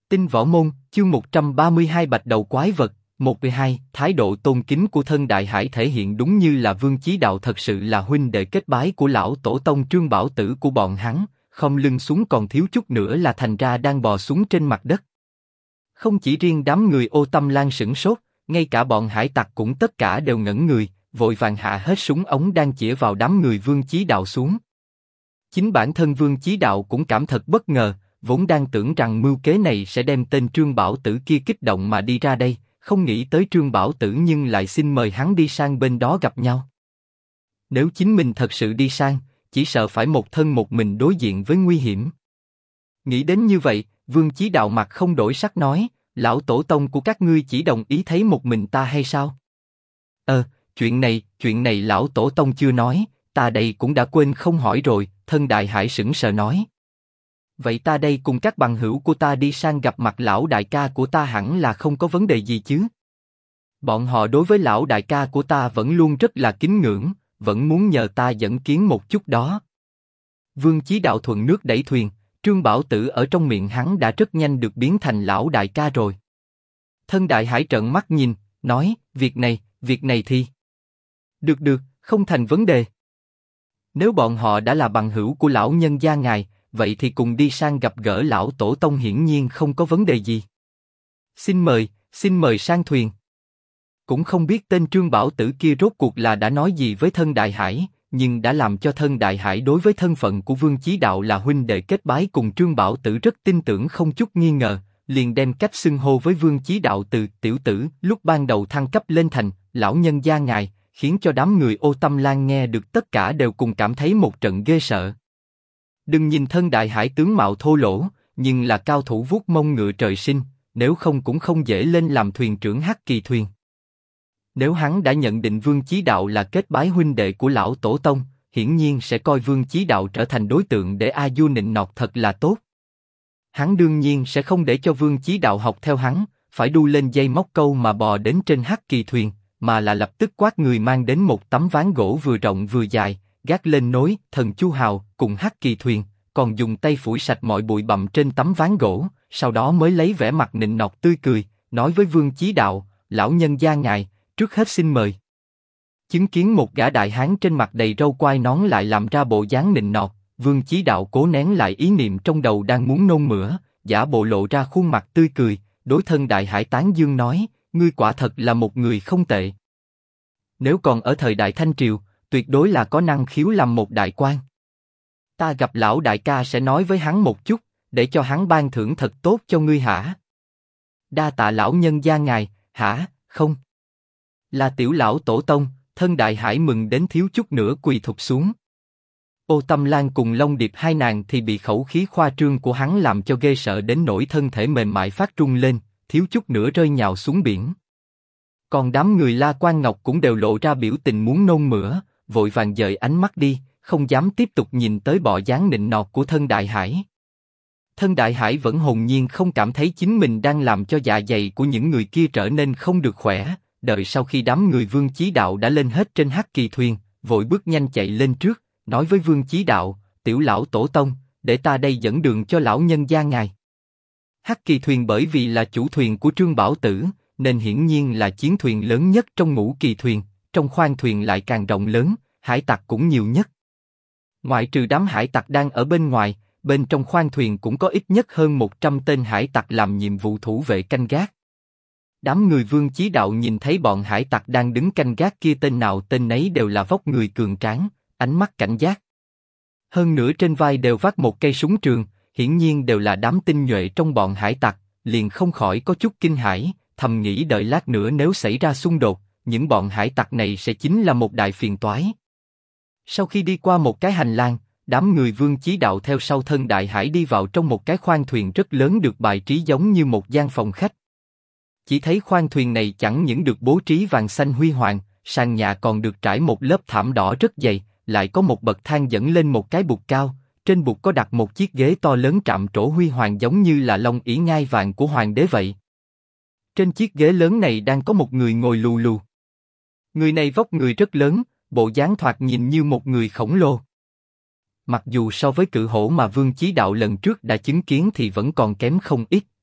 Tinh Võ Môn, chương 132 Bạch Đầu Quái Vật, 1/2, thái độ tôn kính của Thân Đại Hải thể hiện đúng như là Vương Chí Đạo thật sự là huynh đệ kết bái của lão tổ tông Trương Bảo Tử của bọn hắn, không lưng xuống còn thiếu chút nữa là thành ra đang bò xuống trên mặt đất. Không chỉ riêng đám người Ô Tâm Lan sửng sốt, ngay cả bọn hải tặc cũng tất cả đều ngẩn người, vội vàng hạ hết súng ống đang chĩa vào đám người Vương Chí Đạo xuống. Chính bản thân Vương Chí Đạo cũng cảm thật bất ngờ, vốn đang tưởng rằng mưu kế này sẽ đem tên Trương Bảo Tử kia kích động mà đi ra đây, không nghĩ tới Trương Bảo Tử nhưng lại xin mời hắn đi sang bên đó gặp nhau. Nếu chính mình thật sự đi sang, chỉ sợ phải một thân một mình đối diện với nguy hiểm. Nghĩ đến như vậy, Vương Chí Đạo mặt không đổi sắc nói, lão tổ tông của các ngươi chỉ đồng ý thấy một mình ta hay sao? Chuyện này lão tổ tông chưa nói, ta đây cũng đã quên không hỏi rồi. Thân Đại Hải sững sờ nói. Vậy ta đây cùng các bằng hữu của ta đi sang gặp mặt lão đại ca của ta hẳn là không có vấn đề gì chứ? Bọn họ đối với lão đại ca của ta vẫn luôn rất là kính ngưỡng, vẫn muốn nhờ ta dẫn kiến một chút đó. Vương Chí Đạo thuận nước đẩy thuyền, Trương Bảo Tử ở trong miệng hắn đã rất nhanh được biến thành lão đại ca rồi. Thân Đại Hải trợn mắt nhìn, nói, việc này thì... Được, không thành vấn đề. Nếu bọn họ đã là bằng hữu của lão nhân gia ngài, vậy thì cùng đi sang gặp gỡ lão tổ tông hiển nhiên không có vấn đề gì. Xin mời sang thuyền. Cũng không biết tên Trương Bảo Tử kia rốt cuộc là đã nói gì với Thân Đại Hải, nhưng đã làm cho Thân Đại Hải đối với thân phận của Vương Chí Đạo là huynh đệ kết bái cùng Trương Bảo Tử rất tin tưởng không chút nghi ngờ, liền đem cách xưng hô với Vương Chí Đạo từ tiểu tử lúc ban đầu thăng cấp lên thành lão nhân gia ngài, khiến cho đám người Ô Tâm Lan nghe được tất cả đều cùng cảm thấy một trận ghê sợ. Đừng nhìn Thân Đại Hải tướng mạo thô lỗ, nhưng là cao thủ vuốt mông ngựa trời sinh, nếu không cũng không dễ lên làm thuyền trưởng Hắc Kỳ thuyền. Nếu hắn đã nhận định Vương Chí Đạo là kết bái huynh đệ của lão tổ tông, hiển nhiên sẽ coi Vương Chí Đạo trở thành đối tượng để A Du nịnh nọt thật là tốt. Hắn đương nhiên sẽ không để cho Vương Chí Đạo học theo hắn, phải đu lên dây móc câu mà bò đến trên Hắc Kỳ thuyền, mà là lập tức quát người mang đến một tấm ván gỗ vừa rộng vừa dài, gác lên nối Thần Chu Hào cùng Hắc Kỳ thuyền, còn dùng tay phủi sạch mọi bụi bặm trên tấm ván gỗ, sau đó mới lấy vẻ mặt nịnh nọt tươi cười, nói với Vương Chí Đạo, lão nhân gia ngài, trước hết xin mời. Chứng kiến một gã đại hán trên mặt đầy râu quai nón lại làm ra bộ dáng nịnh nọt, Vương Chí Đạo cố nén lại ý niệm trong đầu đang muốn nôn mửa, giả bộ lộ ra khuôn mặt tươi cười, đối Thân Đại Hải tán dương nói, ngươi quả thật là một người không tệ. Nếu còn ở thời đại Thanh Triều, tuyệt đối là có năng khiếu làm một đại quan. Ta gặp lão đại ca sẽ nói với hắn một chút, để cho hắn ban thưởng thật tốt cho ngươi hả? Đa tạ lão nhân gia ngài, hả? Không. Là tiểu lão tổ tông. Thân Đại Hải mừng đến thiếu chút nữa quỳ thụp xuống. Ô Tâm Lan cùng Long Điệp hai nàng thì bị khẩu khí khoa trương của hắn làm cho ghê sợ đến nỗi thân thể mềm mại phát run lên, thiếu chút nữa rơi nhào xuống biển. Còn đám người La Quan Ngọc cũng đều lộ ra biểu tình muốn nôn mửa, vội vàng dời ánh mắt đi, không dám tiếp tục nhìn tới bộ dáng nịnh nọt của Thân Đại Hải. Thân Đại Hải vẫn hồn nhiên không cảm thấy chính mình đang làm cho dạ dày của những người kia trở nên không được khỏe. Đợi sau khi đám người Vương Chí Đạo đã lên hết trên Hắc Kỳ thuyền, vội bước nhanh chạy lên trước, nói với Vương Chí Đạo, tiểu lão tổ tông, để ta đây dẫn đường cho lão nhân gia ngài. Hắc Kỳ thuyền bởi vì là chủ thuyền của Trương Bảo Tử, nên hiển nhiên là chiến thuyền lớn nhất trong ngũ kỳ thuyền, trong khoang thuyền lại càng rộng lớn, hải tặc cũng nhiều nhất. Ngoại trừ đám hải tặc đang ở bên ngoài, bên trong khoang thuyền cũng có ít nhất hơn 100 tên hải tặc làm nhiệm vụ thủ vệ canh gác. Đám người Vương Chí Đạo nhìn thấy bọn hải tặc đang đứng canh gác kia tên nào tên nấy đều là vóc người cường tráng, ánh mắt cảnh giác. Hơn nữa trên vai đều vác một cây súng trường, hiển nhiên đều là đám tinh nhuệ trong bọn hải tặc, liền không khỏi có chút kinh hãi, thầm nghĩ đợi lát nữa nếu xảy ra xung đột, những bọn hải tặc này sẽ chính là một đại phiền toái. Sau khi đi qua một cái hành lang, đám người Vương Chí Đạo theo sau Thân Đại Hải đi vào trong một cái khoang thuyền rất lớn được bài trí giống như một gian phòng khách. Chỉ thấy khoang thuyền này chẳng những được bố trí vàng xanh huy hoàng, sàn nhà còn được trải một lớp thảm đỏ rất dày, lại có một bậc thang dẫn lên một cái bục cao, trên bục có đặt một chiếc ghế to lớn trạm trổ huy hoàng giống như là long ỷ ngai vàng của hoàng đế vậy. Trên chiếc ghế lớn này đang có một người ngồi lù lù. Người này vóc người rất lớn, bộ dáng thoạt nhìn như một người khổng lồ. Mặc dù so với cự hổ mà Vương Chí Đạo lần trước đã chứng kiến thì vẫn còn kém không ít,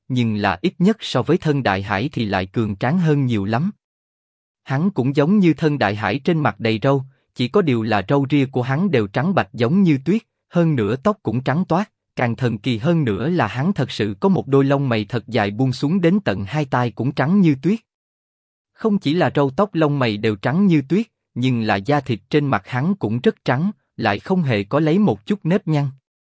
nhưng là ít nhất so với thân Đại Hải thì lại cường tráng hơn nhiều lắm. Hắn cũng giống như thân Đại Hải trên mặt đầy râu, chỉ có điều là râu ria của hắn đều trắng bạch giống như tuyết, hơn nữa tóc cũng trắng toát, càng thần kỳ hơn nữa là hắn thật sự có một đôi lông mày thật dài buông xuống đến tận hai tai cũng trắng như tuyết. Không chỉ là râu tóc lông mày đều trắng như tuyết, nhưng là da thịt trên mặt hắn cũng rất trắng, lại không hề có lấy một chút nếp nhăn.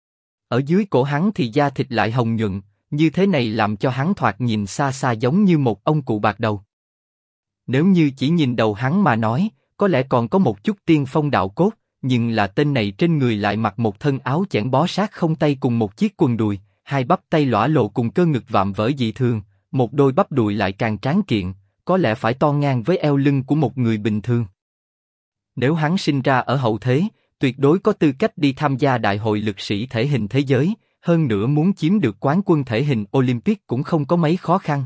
Ở dưới cổ hắn thì da thịt lại hồng nhuận, như thế này làm cho hắn thoạt nhìn xa xa giống như một ông cụ bạc đầu. Nếu như chỉ nhìn đầu hắn mà nói, có lẽ còn có một chút tiên phong đạo cốt, nhưng là tên này trên người lại mặc một thân áo chẽn bó sát không tay cùng một chiếc quần đùi, hai bắp tay lõa lộ cùng cơ ngực vạm vỡ dị thường, một đôi bắp đùi lại càng tráng kiện, có lẽ phải to ngang với eo lưng của một người bình thường. Nếu hắn sinh ra ở hậu thế, tuyệt đối có tư cách đi tham gia đại hội lực sĩ thể hình thế giới, hơn nữa muốn chiếm được quán quân thể hình Olympic cũng không có mấy khó khăn.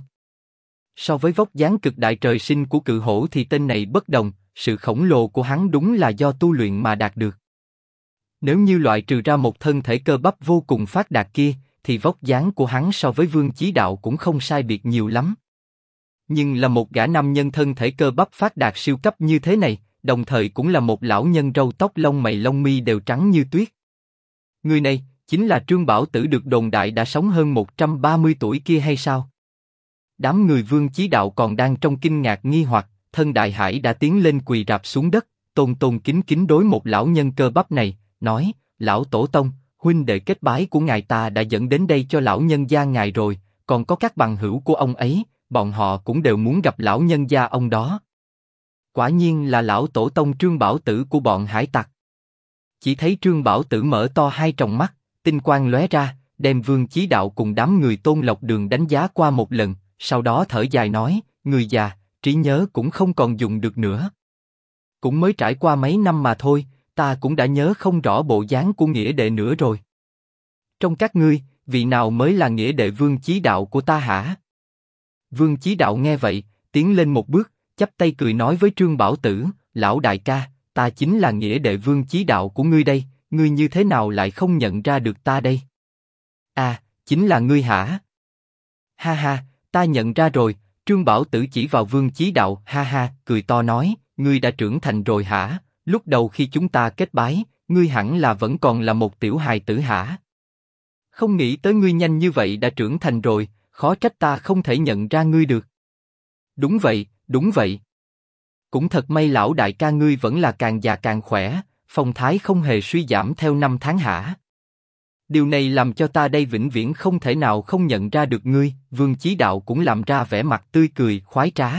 So với vóc dáng cực đại trời sinh của cự hổ thì tên này bất đồng, sự khổng lồ của hắn đúng là do tu luyện mà đạt được. Nếu như loại trừ ra một thân thể cơ bắp vô cùng phát đạt kia, thì vóc dáng của hắn so với Vương Chí Đạo cũng không sai biệt nhiều lắm. Nhưng là một gã nam nhân thân thể cơ bắp phát đạt siêu cấp như thế này, đồng thời cũng là một lão nhân râu tóc lông mày lông mi đều trắng như tuyết. Người này chính là Trương Bảo Tử được đồn đại đã sống hơn 130 tuổi kia hay sao? Đám người Vương Chí Đạo còn đang trong kinh ngạc nghi hoặc, thân Đại Hải đã tiến lên quỳ rạp xuống đất, tôn tôn kính kính đối một lão nhân cơ bắp này, nói: lão tổ tông, huynh đệ kết bái của ngài ta đã dẫn đến đây cho lão nhân gia ngài rồi, còn có các bằng hữu của ông ấy, bọn họ cũng đều muốn gặp lão nhân gia ông đó. Quả nhiên là lão tổ tông Trương Bảo Tử của bọn hải tặc. Chỉ thấy Trương Bảo Tử mở to hai tròng mắt, tinh quang lóe ra, đem Vương Chí Đạo cùng đám người Tôn Lộc Đường đánh giá qua một lần, sau đó thở dài nói: người già, trí nhớ cũng không còn dùng được nữa. Cũng mới trải qua mấy năm mà thôi, ta cũng đã nhớ không rõ bộ dáng của nghĩa đệ nữa rồi. Trong các ngươi, vị nào mới là nghĩa đệ Vương Chí Đạo của ta hả? Vương Chí Đạo nghe vậy, tiến lên một bước, chắp tay cười nói với Trương Bảo Tử: lão đại ca, ta chính là nghĩa đệ Vương Chí Đạo của ngươi đây, ngươi như thế nào lại không nhận ra được ta đây? À, chính là ngươi hả? Ha ha, ta nhận ra rồi. Trương Bảo Tử chỉ vào Vương Chí Đạo, ha ha, cười to nói: ngươi đã trưởng thành rồi hả? Lúc đầu khi chúng ta kết bái, ngươi hẳn là vẫn còn là một tiểu hài tử hả? Không nghĩ tới ngươi nhanh như vậy đã trưởng thành rồi, khó trách ta không thể nhận ra ngươi được. Đúng vậy, đúng vậy. Cũng thật may lão đại ca ngươi vẫn là càng già càng khỏe, phong thái không hề suy giảm theo năm tháng hả? Điều này làm cho ta đây vĩnh viễn không thể nào không nhận ra được ngươi. Vương Chí Đạo cũng làm ra vẻ mặt tươi cười, khoái trá.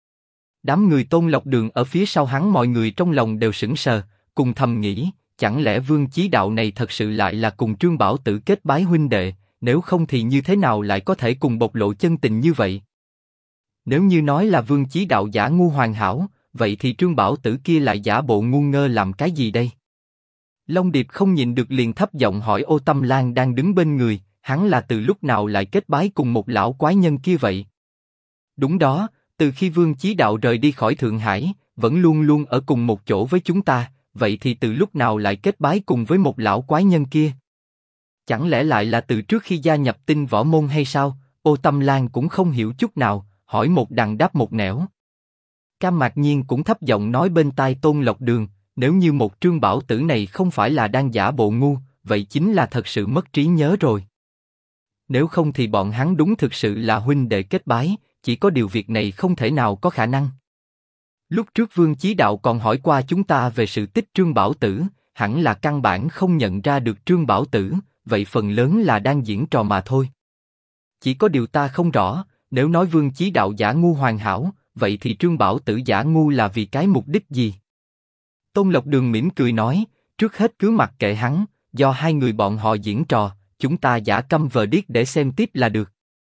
Đám người Tôn Lộc Đường ở phía sau hắn mọi người trong lòng đều sững sờ, cùng thầm nghĩ, chẳng lẽ Vương Chí Đạo này thật sự lại là cùng Trương Bảo Tử kết bái huynh đệ, nếu không thì như thế nào lại có thể cùng bộc lộ chân tình như vậy? Nếu như nói là Vương Chí Đạo giả ngu hoàn hảo, vậy thì Trương Bảo Tử kia lại giả bộ ngu ngơ làm cái gì đây? Long Điệp không nhịn được liền thấp giọng hỏi Ô Tâm Lan đang đứng bên người, hắn là từ lúc nào lại kết bái cùng một lão quái nhân kia vậy? Đúng đó, từ khi Vương Chí Đạo rời đi khỏi Thượng Hải, vẫn luôn luôn ở cùng một chỗ với chúng ta, vậy thì từ lúc nào lại kết bái cùng với một lão quái nhân kia? Chẳng lẽ lại là từ trước khi gia nhập Tinh Võ Môn hay sao? Ô Tâm Lan cũng không hiểu chút nào, hỏi một đằng đáp một nẻo. Cam Mạc Nhiên cũng thấp giọng nói bên tai Tôn Lộc Đường, nếu như một Trương Bảo Tử này không phải là đang giả bộ ngu, vậy chính là thật sự mất trí nhớ rồi. Nếu không thì bọn hắn đúng thực sự là huynh đệ kết bái, chỉ có điều việc này không thể nào có khả năng. Lúc trước Vương Chí Đạo còn hỏi qua chúng ta về sự tích Trương Bảo Tử, hẳn là căn bản không nhận ra được Trương Bảo Tử, vậy phần lớn là đang diễn trò mà thôi. Chỉ có điều ta không rõ, nếu nói Vương Chí Đạo giả ngu hoàn hảo, vậy thì Trương Bảo Tử giả ngu là vì cái mục đích gì? Tôn Lộc Đường mỉm cười nói, trước hết cứ mặc kệ hắn, do hai người bọn họ diễn trò, chúng ta giả câm vờ điếc để xem tiếp là được.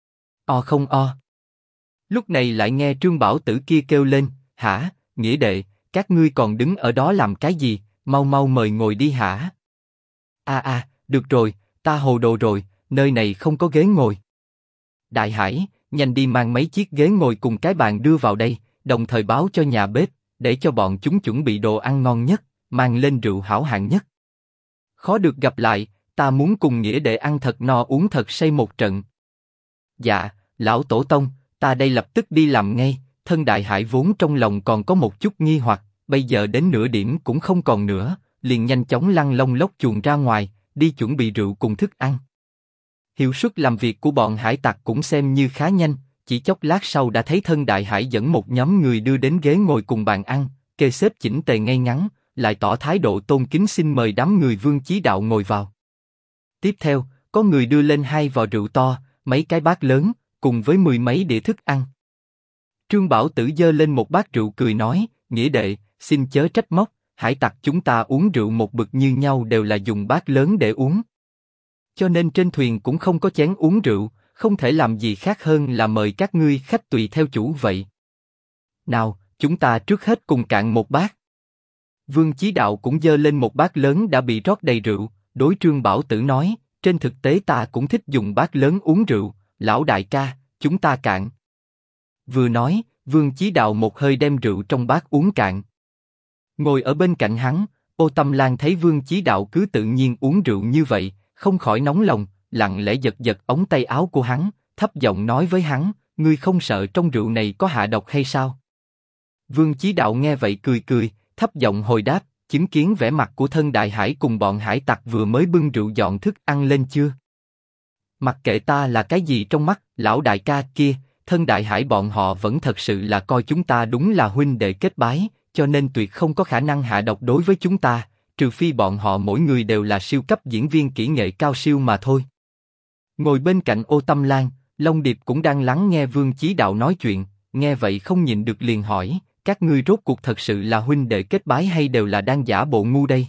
O không o. Lúc này lại nghe Trương Bảo Tử kia kêu lên, hả, nghĩa đệ, các ngươi còn đứng ở đó làm cái gì, mau mau mời ngồi đi hả? Được rồi, ta hồ đồ rồi, nơi này không có ghế ngồi. Đại Hải, nhanh đi mang mấy chiếc ghế ngồi cùng cái bàn đưa vào đây, đồng thời báo cho nhà bếp, để cho bọn chúng chuẩn bị đồ ăn ngon nhất, mang lên rượu hảo hạng nhất. Khó được gặp lại, ta muốn cùng nghĩa đệ ăn thật no uống thật say một trận. Dạ, lão tổ tông, ta đây lập tức đi làm ngay. Thân Đại Hải vốn trong lòng còn có một chút nghi hoặc, bây giờ đến nửa điểm cũng không còn nữa, liền nhanh chóng lăn lông lốc chuồn ra ngoài, đi chuẩn bị rượu cùng thức ăn. Hiệu suất làm việc của bọn hải tặc cũng xem như khá nhanh, chỉ chốc lát sau đã thấy Thân Đại Hải dẫn một nhóm người đưa đến ghế ngồi cùng bàn ăn, kê xếp chỉnh tề ngay ngắn, lại tỏ thái độ tôn kính xin mời đám người Vương Chí Đạo ngồi vào. Tiếp theo, có người đưa lên 2 vò rượu to, mấy cái bát lớn, cùng với 10 mấy đĩa thức ăn. Trương Bảo Tử giơ lên một bát rượu cười nói, nghĩa đệ, xin chớ trách móc, hải tặc chúng ta uống rượu một bực như nhau đều là dùng bát lớn để uống. Cho nên trên thuyền cũng không có chén uống rượu, không thể làm gì khác hơn là mời các ngươi khách tùy theo chủ vậy. Nào, chúng ta trước hết cùng cạn một bát. Vương Chí Đạo cũng giơ lên một bát lớn đã bị rót đầy rượu, đối Trương Bảo Tử nói, trên thực tế ta cũng thích dùng bát lớn uống rượu, lão đại ca, chúng ta cạn. Vừa nói, Vương Chí Đạo một hơi đem rượu trong bát uống cạn. Ngồi ở bên cạnh hắn, Ô Tâm Lan thấy Vương Chí Đạo cứ tự nhiên uống rượu như vậy, không khỏi nóng lòng, lặng lẽ giật giật ống tay áo của hắn, thấp giọng nói với hắn, ngươi không sợ trong rượu này có hạ độc hay sao? Vương Chí Đạo nghe vậy cười cười, thấp giọng hồi đáp, chứng kiến vẻ mặt của Thân Đại Hải cùng bọn hải tặc vừa mới bưng rượu dọn thức ăn lên chưa? Mặc kệ ta là cái gì trong mắt, lão đại ca kia, Thân Đại Hải bọn họ vẫn thật sự là coi chúng ta đúng là huynh đệ kết bái, cho nên tuyệt không có khả năng hạ độc đối với chúng ta, trừ phi bọn họ mỗi người đều là siêu cấp diễn viên kỹ nghệ cao siêu mà thôi. Ngồi bên cạnh Ô Tâm Lan, Long Điệp cũng đang lắng nghe Vương Chí Đạo nói chuyện, nghe vậy không nhịn được liền hỏi, các ngươi rốt cuộc thật sự là huynh đệ kết bái hay đều là đang giả bộ ngu đây?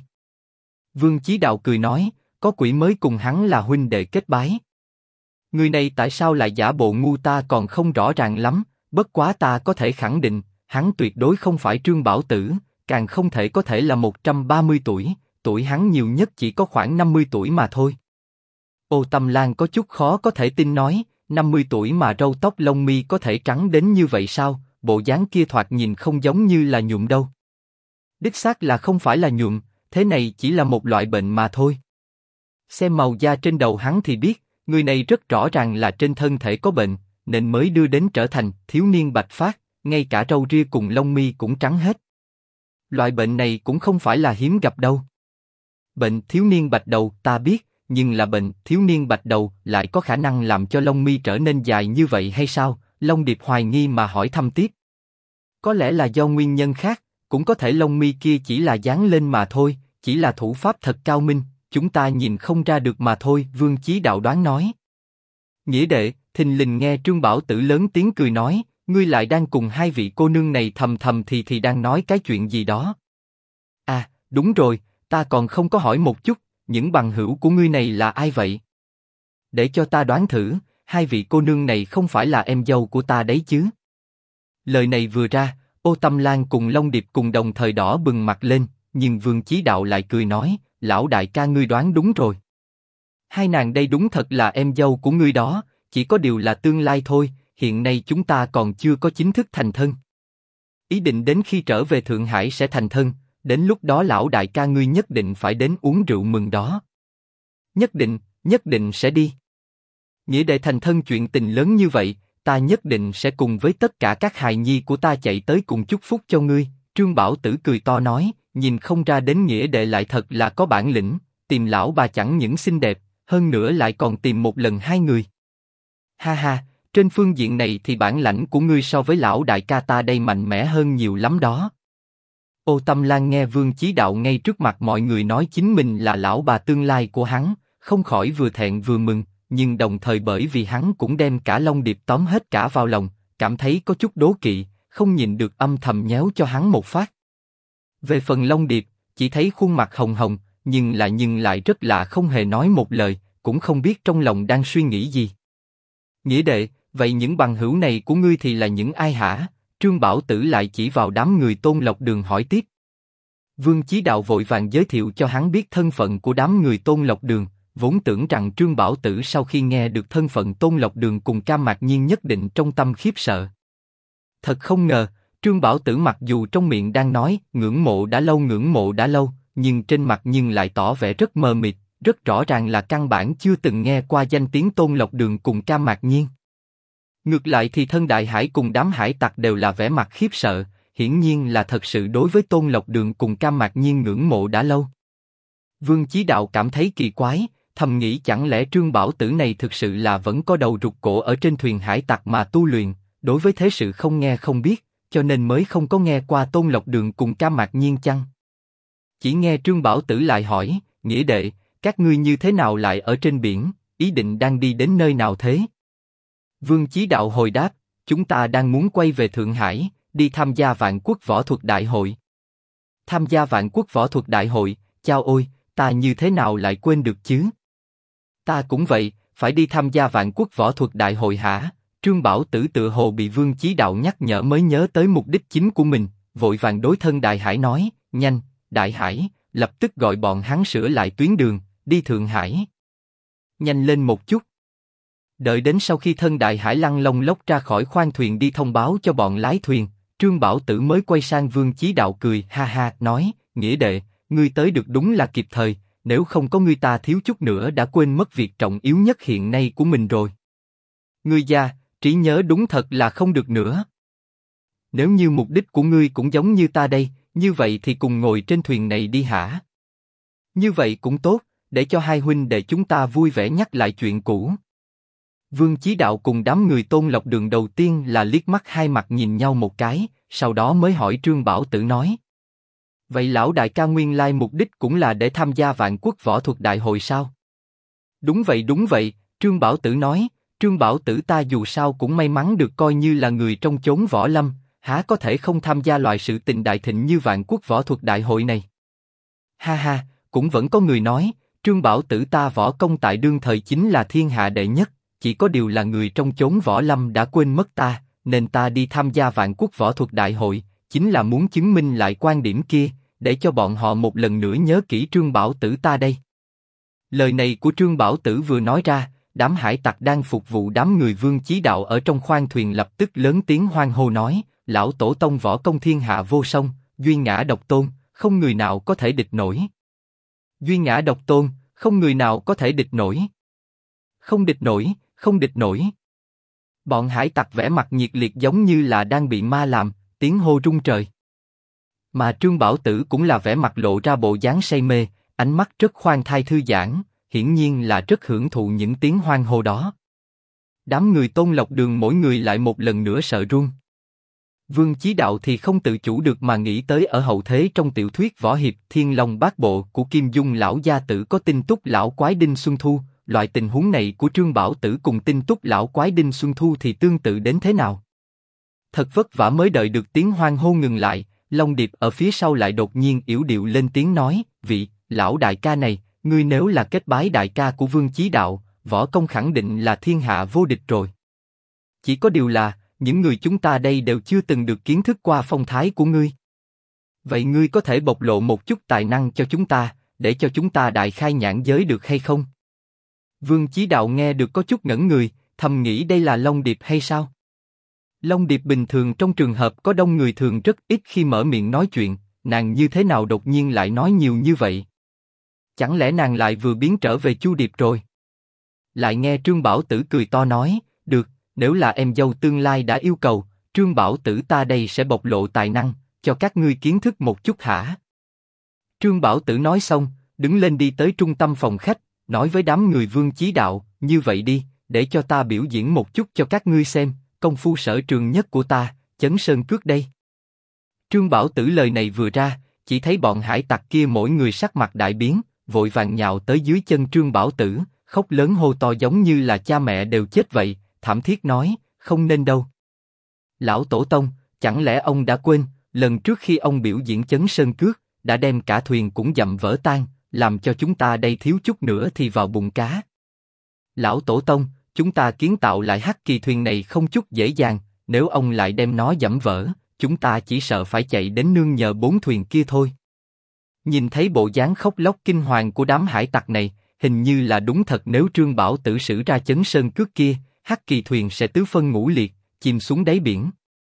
Vương Chí Đạo cười nói, có quỷ mới cùng hắn là huynh đệ kết bái. Người này tại sao lại giả bộ ngu ta còn không rõ ràng lắm, bất quá ta có thể khẳng định, hắn tuyệt đối không phải Trương Bảo Tử, càng không thể có thể là 130 tuổi, tuổi hắn nhiều nhất chỉ có khoảng 50 tuổi mà thôi. Ô Tâm Lan có chút khó có thể tin nói, 50 tuổi mà râu tóc lông mi có thể trắng đến như vậy sao, bộ dáng kia thoạt nhìn không giống như là nhuộm đâu. Đích xác là không phải là nhuộm, thế này chỉ là một loại bệnh mà thôi. Xem màu da trên đầu hắn thì biết, người này rất rõ ràng là trên thân thể có bệnh, nên mới đưa đến trở thành thiếu niên bạch phát, ngay cả râu ria cùng lông mi cũng trắng hết. Loại bệnh này cũng không phải là hiếm gặp đâu. Bệnh thiếu niên bạch đầu ta biết, nhưng là bệnh thiếu niên bạch đầu lại có khả năng làm cho lông mi trở nên dài như vậy hay sao? Long Điệp hoài nghi mà hỏi thăm tiếp. Có lẽ là do nguyên nhân khác, cũng có thể lông mi kia chỉ là dán lên mà thôi, chỉ là thủ pháp thật cao minh, chúng ta nhìn không ra được mà thôi. Vương Chí Đạo đoán nói. Nghĩa đệ, thình lình nghe Trương Bảo Tử lớn tiếng cười nói, ngươi lại đang cùng hai vị cô nương này thầm thầm thì đang nói cái chuyện gì đó. À, đúng rồi, ta còn không có hỏi một chút, những bằng hữu của ngươi này là ai vậy? Để cho ta đoán thử, hai vị cô nương này không phải là em dâu của ta đấy chứ? Lời này vừa ra, Ô Tâm Lan cùng Long Điệp cùng đồng thời đỏ bừng mặt lên, nhưng Vương Chí Đạo lại cười nói, lão đại ca ngươi đoán đúng rồi. Hai nàng đây đúng thật là em dâu của ngươi đó, chỉ có điều là tương lai thôi, hiện nay chúng ta còn chưa có chính thức thành thân. Ý định đến khi trở về Thượng Hải sẽ thành thân, đến lúc đó lão đại ca ngươi nhất định phải đến uống rượu mừng đó. Nhất định sẽ đi. Nghĩa đệ thành thân chuyện tình lớn như vậy, ta nhất định sẽ cùng với tất cả các hài nhi của ta chạy tới cùng chúc phúc cho ngươi. Trương Bảo Tử cười to nói, nhìn không ra đến nghĩa đệ lại thật là có bản lĩnh, tìm lão bà chẳng những xinh đẹp, hơn nữa lại còn tìm một lần hai người. Ha ha, trên phương diện này thì bản lãnh của ngươi so với lão đại ca ta đây mạnh mẽ hơn nhiều lắm đó. Ô Tâm Lan nghe Vương Chí Đạo ngay trước mặt mọi người nói chính mình là lão bà tương lai của hắn, không khỏi vừa thẹn vừa mừng, nhưng đồng thời bởi vì hắn cũng đem cả Long Điệp tóm hết cả vào lòng, cảm thấy có chút đố kỵ, không nhìn được âm thầm nhéo cho hắn một phát. Về phần Long Điệp, chỉ thấy khuôn mặt hồng hồng, nhưng lại rất lạ không hề nói một lời, cũng không biết trong lòng đang suy nghĩ gì. Nghĩa đệ, vậy những bằng hữu này của ngươi thì là những ai hả? Trương Bảo Tử lại chỉ vào đám người Tôn Lộc Đường hỏi tiếp. Vương Chí Đạo vội vàng giới thiệu cho hắn biết thân phận của đám người Tôn Lộc Đường, vốn tưởng rằng Trương Bảo Tử sau khi nghe được thân phận Tôn Lộc Đường cùng Cam Mạc Nhiên nhất định trong tâm khiếp sợ. Thật không ngờ, Trương Bảo Tử mặc dù trong miệng đang nói ngưỡng mộ đã lâu, nhưng trên mặt nhưng lại tỏ vẻ rất mờ mịt, rất rõ ràng là căn bản chưa từng nghe qua danh tiếng Tôn Lộc Đường cùng Cam Mạc Nhiên. Ngược lại thì Thân Đại Hải cùng đám hải tặc đều là vẻ mặt khiếp sợ, hiển nhiên là thật sự đối với Tôn Lộc Đường cùng Cam Mạc Nhiên ngưỡng mộ đã lâu. Vương Chí Đạo cảm thấy kỳ quái, thầm nghĩ chẳng lẽ Trương Bảo Tử này thực sự là vẫn có đầu rụt cổ ở trên thuyền hải tặc mà tu luyện, đối với thế sự không nghe không biết, cho nên mới không có nghe qua Tôn Lộc Đường cùng Cam Mạc Nhiên chăng? Chỉ nghe Trương Bảo Tử lại hỏi, nghĩa đệ, các ngươi như thế nào lại ở trên biển, ý định đang đi đến nơi nào thế? Vương Chí Đạo hồi đáp, chúng ta đang muốn quay về Thượng Hải, đi tham gia Vạn Quốc Võ Thuật Đại hội. Tham gia Vạn Quốc Võ Thuật Đại hội, chao ôi, ta như thế nào lại quên được chứ? Ta cũng vậy, phải đi tham gia Vạn Quốc Võ Thuật Đại hội hả? Trương Bảo Tử tựa hồ bị Vương Chí Đạo nhắc nhở mới nhớ tới mục đích chính của mình, vội vàng đối Thân Đại Hải nói, nhanh, Đại Hải, lập tức gọi bọn hắn sửa lại tuyến đường, đi Thượng Hải. Nhanh lên một chút. Đợi đến sau khi Thân Đại Hải lăn lông lốc ra khỏi khoang thuyền đi thông báo cho bọn lái thuyền, Trương Bảo Tử mới quay sang Vương Chí Đạo cười ha ha, nói, nghĩa đệ, ngươi tới được đúng là kịp thời, nếu không có ngươi ta thiếu chút nữa đã quên mất việc trọng yếu nhất hiện nay của mình rồi. Ngươi già, trí nhớ đúng thật là không được nữa. Nếu như mục đích của ngươi cũng giống như ta đây, như vậy thì cùng ngồi trên thuyền này đi hả? Như vậy cũng tốt, để cho hai huynh đệ chúng ta vui vẻ nhắc lại chuyện cũ. Vương Chí Đạo cùng đám người Tôn Lộc Đường đầu tiên là liếc mắt hai mặt nhìn nhau một cái, sau đó mới hỏi Trương Bảo Tử nói. Vậy lão đại ca nguyên lai mục đích cũng là để tham gia Vạn Quốc Võ Thuật Đại hội sao? Đúng vậy, Trương Bảo Tử nói, Trương Bảo Tử ta dù sao cũng may mắn được coi như là người trong chốn võ lâm, há có thể không tham gia loại sự tình đại thịnh như Vạn Quốc Võ Thuật Đại hội này. Ha ha, cũng vẫn có người nói, Trương Bảo Tử ta võ công tại đương thời chính là thiên hạ đệ nhất, chỉ có điều là người trong chốn võ lâm đã quên mất ta, nên ta đi tham gia Vạn Quốc Võ Thuật Đại hội, chính là muốn chứng minh lại quan điểm kia, để cho bọn họ một lần nữa nhớ kỹ Trương Bảo Tử ta đây. Lời này của Trương Bảo Tử vừa nói ra, đám hải tặc đang phục vụ đám người Vương Chí Đạo ở trong khoang thuyền lập tức lớn tiếng hoan hô nói, lão tổ tông võ công thiên hạ vô song, duy ngã độc tôn, không người nào có thể địch nổi. Duy ngã độc tôn, không người nào có thể địch nổi. Không địch nổi, không địch nổi. Bọn hải tặc vẻ mặt nhiệt liệt giống như là đang bị ma làm, tiếng hô rung trời. Mà Trương Bảo Tử cũng là vẻ mặt lộ ra bộ dáng say mê, ánh mắt rất khoan thai thư giãn, hiển nhiên là rất hưởng thụ những tiếng hoan hô đó. Đám người Tôn Lộc Đường mỗi người lại một lần nữa sợ run. Vương Chí Đạo thì không tự chủ được mà nghĩ tới ở hậu thế trong tiểu thuyết võ hiệp Thiên Long Bát Bộ của Kim Dung lão gia tử có Tinh Túc lão quái Đinh Xuân Thu, loại tình huống này của Trương Bảo Tử cùng Tinh Túc lão quái Đinh Xuân Thu thì tương tự đến thế nào? Thật vất vả mới đợi được tiếng hoan hô ngừng lại, Long Điệp ở phía sau lại đột nhiên yểu điệu lên tiếng nói, vị lão đại ca này, ngươi nếu là kết bái đại ca của Vương Chí Đạo, võ công khẳng định là thiên hạ vô địch rồi. Chỉ có điều là, những người chúng ta đây đều chưa từng được kiến thức qua phong thái của ngươi. Vậy ngươi có thể bộc lộ một chút tài năng cho chúng ta, để cho chúng ta đại khai nhãn giới được hay không? Vương Chí Đạo nghe được có chút ngẩn người, thầm nghĩ đây là Long Điệp hay sao? Long Điệp bình thường trong trường hợp có đông người thường rất ít khi mở miệng nói chuyện, nàng như thế nào đột nhiên lại nói nhiều như vậy? Chẳng lẽ nàng lại vừa biến trở về Chu Điệp rồi? Lại nghe Trương Bảo Tử cười to nói, được, nếu là em dâu tương lai đã yêu cầu, Trương Bảo Tử ta đây sẽ bộc lộ tài năng, cho các ngươi kiến thức một chút hả? Trương Bảo Tử nói xong, đứng lên đi tới trung tâm phòng khách, nói với đám người Vương Chí Đạo, như vậy đi, để cho ta biểu diễn một chút cho các ngươi xem, công phu sở trường nhất của ta, Chấn Sơn Cước đây. Trương Bảo Tử lời này vừa ra, chỉ thấy bọn hải tặc kia mỗi người sắc mặt đại biến, vội vàng nhào tới dưới chân Trương Bảo Tử, khóc lớn hô to giống như là cha mẹ đều chết vậy, thảm thiết nói, không nên đâu. Lão Tổ Tông, chẳng lẽ ông đã quên, lần trước khi ông biểu diễn Chấn Sơn Cước, đã đem cả thuyền cũng dặm vỡ tan, làm cho chúng ta đây thiếu chút nữa thì vào bụng cá. Lão Tổ Tông, chúng ta kiến tạo lại Hắc Kỳ thuyền này không chút dễ dàng, nếu ông lại đem nó dẫm vỡ, chúng ta chỉ sợ phải chạy đến nương nhờ bốn thuyền kia thôi. Nhìn thấy bộ dáng khóc lóc kinh hoàng của đám hải tặc này, hình như là đúng thật nếu Trương Bảo Tử sử ra Chấn Sơn Cước kia, Hắc Kỳ thuyền sẽ tứ phân ngũ liệt, chìm xuống đáy biển.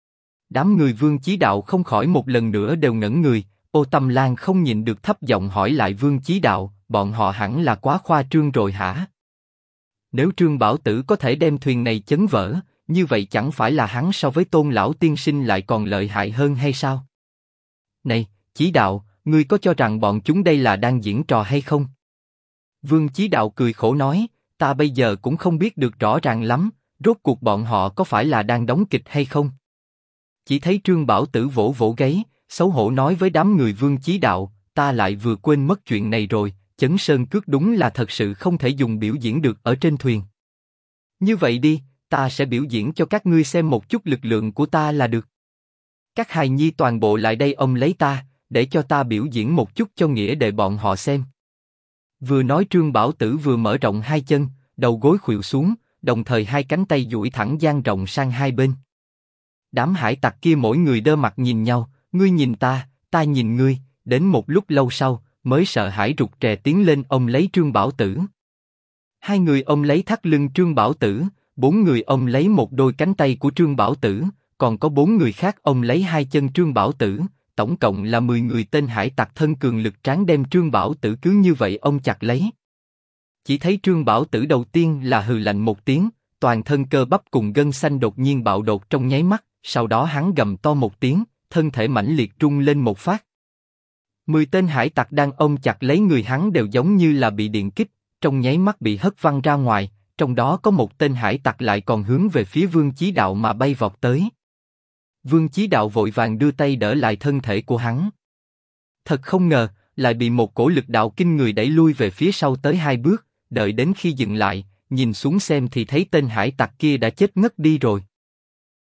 Đám người Vương Chí Đạo không khỏi một lần nữa đều ngẩn người, Ô Tâm Lan không nhịn được thấp giọng hỏi lại Vương Chí Đạo, bọn họ hẳn là quá khoa trương rồi hả? Nếu Trương Bảo Tử có thể đem thuyền này chấn vỡ, như vậy chẳng phải là hắn so với Tôn lão tiên sinh lại còn lợi hại hơn hay sao? Này, Chí Đạo, ngươi có cho rằng bọn chúng đây là đang diễn trò hay không? Vương Chí Đạo cười khổ nói, ta bây giờ cũng không biết được rõ ràng lắm, rốt cuộc bọn họ có phải là đang đóng kịch hay không? Chỉ thấy Trương Bảo Tử vỗ vỗ gáy, xấu hổ nói với đám người Vương Chí Đạo, ta lại vừa quên mất chuyện này rồi, Chấn Sơn Cước đúng là thật sự không thể dùng biểu diễn được ở trên thuyền. Như vậy đi, ta sẽ biểu diễn cho các ngươi xem một chút lực lượng của ta là được. Các hài nhi toàn bộ lại đây ôm lấy ta, để cho ta biểu diễn một chút cho nghĩa đệ bọn họ xem. Vừa nói Trương Bảo Tử vừa mở rộng hai chân, đầu gối khuỵu xuống, đồng thời hai cánh tay duỗi thẳng dang rộng sang hai bên. Đám hải tặc kia mỗi người đơ mặt nhìn nhau, ngươi nhìn ta nhìn ngươi, đến một lúc lâu sau, mới sợ hãi rụt rè tiến lên ôm lấy Trương Bảo Tử. Hai người ôm lấy thắt lưng Trương Bảo Tử, 4 người ôm lấy một đôi cánh tay của Trương Bảo Tử, còn có 4 người khác ôm lấy hai chân Trương Bảo Tử, tổng cộng là 10 người tên hải tặc thân cường lực tráng đem Trương Bảo Tử cứ như vậy ôm chặt lấy. Chỉ thấy Trương Bảo Tử đầu tiên là hừ lạnh một tiếng, toàn thân cơ bắp cùng gân xanh đột nhiên bạo đột trong nháy mắt, sau đó hắn gầm to một tiếng, thân thể mãnh liệt rung lên một phát. 10 tên hải tặc đang ôm chặt lấy người hắn đều giống như là bị điện kích, trong nháy mắt bị hất văng ra ngoài, trong đó có một tên hải tặc lại còn hướng về phía Vương Chí Đạo mà bay vọt tới. Vương Chí Đạo vội vàng đưa tay đỡ lại thân thể của hắn. Thật không ngờ, lại bị một cổ lực đạo kinh người đẩy lui về phía sau tới 2 bước, đợi đến khi dừng lại, nhìn xuống xem thì thấy tên hải tặc kia đã chết ngất đi rồi.